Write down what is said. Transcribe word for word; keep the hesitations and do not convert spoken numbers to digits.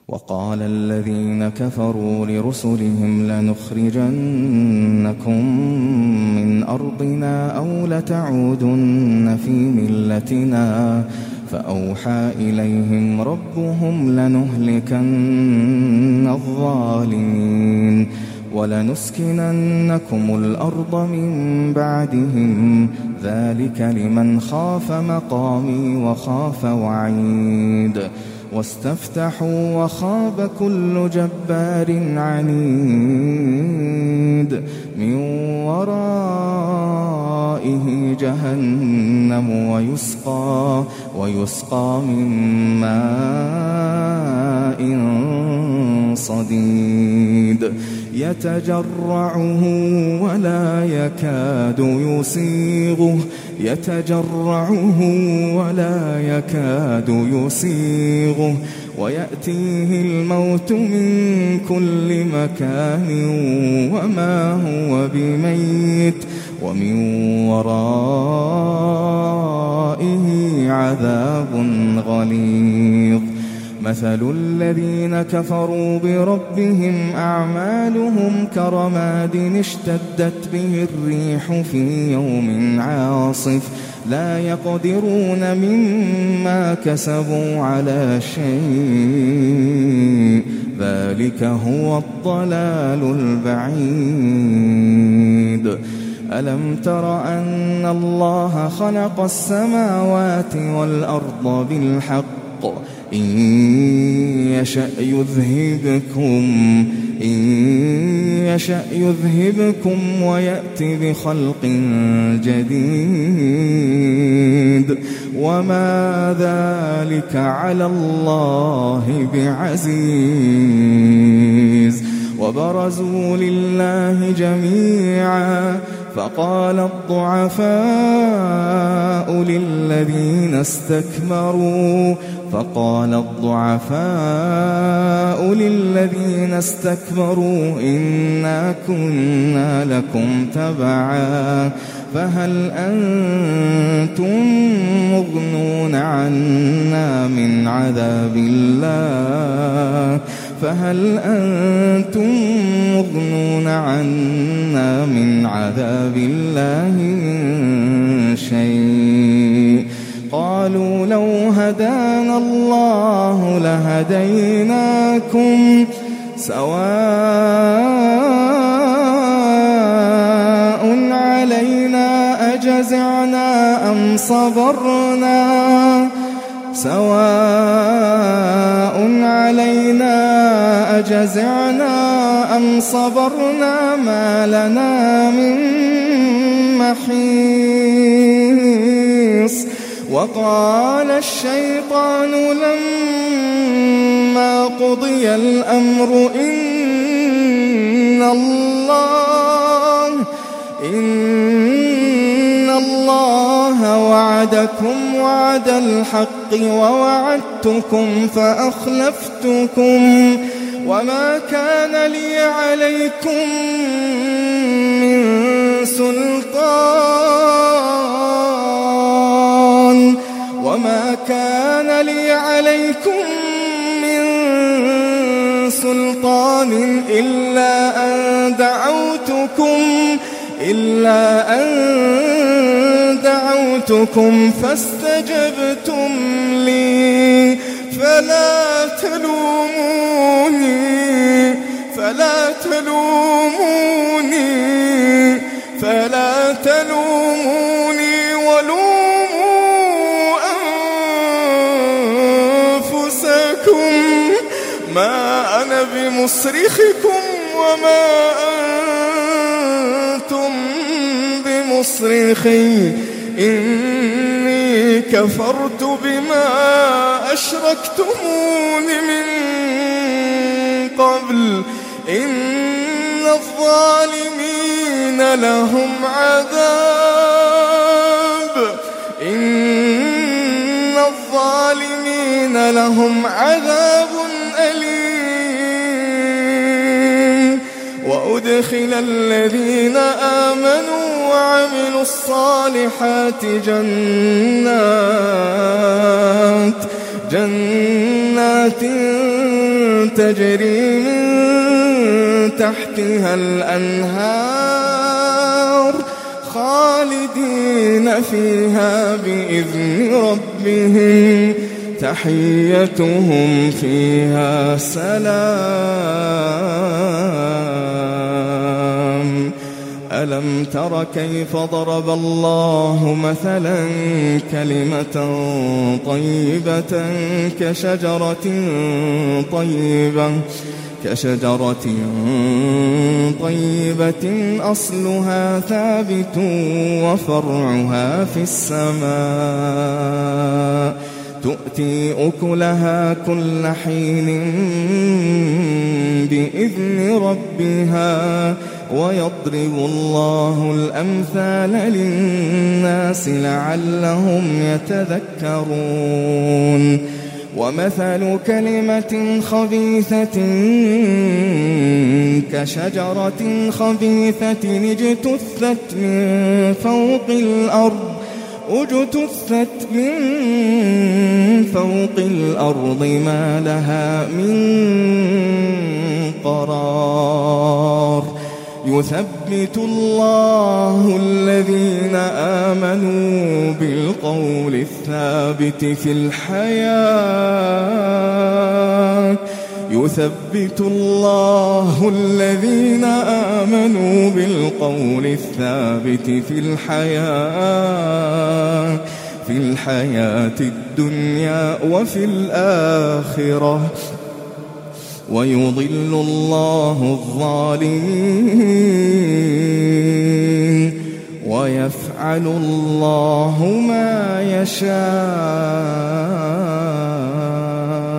وقال الذين كفروا لرسلهم لنخرجنكم من أرضنا أو لتعودن في ملتنا فأوحى إليهم ربهم لنهلكن الظالمين ولنسكننكم الأرض من بعدهم ذلك لمن خاف مقامي وخاف وعيد واستفتحوا وخاب كل جبار عنيد من ورائه جهنم ويسقى ويسقى من ماء صديد يتجرعه ولا يكاد يسيغه يتجرعه ولا يكاد يسيغه ويأتيه الموت من كل مكان وما هو بميت ومن ورائه عذاب غليظ مثل الذين كفروا بربهم أعمالهم كرماد اشتدت به الريح في يوم عاصف لا يقدرون مما كسبوا على شيء ذلك هو الضلال البعيد ألم تر أن الله خلق السماوات والأرض بالحق إن يشأ يذهبكم إن يشأ يذهبكم ويأتي بخلق جديد وما ذلك على الله بعزيز وبرزوا لله جميعا فقال الضعفاء للذين استكبروا فقال الضعفاء للذين استكبروا إنا كنا لكم تبعا فهل أنتم مغنون عنا من عذاب الله فهل أنتم مغنون عنا من عذاب الله من شيء قالوا لو هدانا الله لهديناكم سواء علينا أجزعنا أم صبرنا سواء علينا أجزعنا أم صبرنا ما لنا من محيص وقال الشيطان لما قضي الأمر إن الله إن الله وعدكم وعد الحق ووعدتكم فأخلفتكم وما كان لي عليكم من سلطان وما كان لي عليكم من سلطان إلا أن دعوتكم إلا أن دعوتكم فاستجبتم لي فلا تلوموني فلا تلوموني فلا تلوموني ولوموا أنفسكم ما أنا بمصرخكم وما أنتم بمصرخي إني كفرت بما أشركتمون من قبل إن الظالمين لهم عذاب إن الظالمين لهم عذاب أليم وأدخل الذين آمنوا وعملوا الصالحات جنات جنات تجري من تحتها الأنهار خالدين فيها بإذن ربهم تحيتهم فيها سلام. ألم تر كيف ضرب الله مثلا كلمة طيبة كشجرة طيبة كشجرة طيبة أصلها ثابت وفرعها في السماء تؤتي أكلها كل حين بإذن ربها ويضرب الله الأمثال للناس لعلهم يتذكرون. ومثل كلمة خبيثة كشجرة خبيثة اجتثت من فوق الأرض اجتثت من فوق الأرض ما لها من قرار. يثبت الله الذين آمنوا بالقول الثابت في الحياة يثبت الله الذين آمنوا بالقول الثابت في الحياة في الحياة الدنيا وفي الآخرة ويضل الله الظالمين ويفعل الله ما يشاء.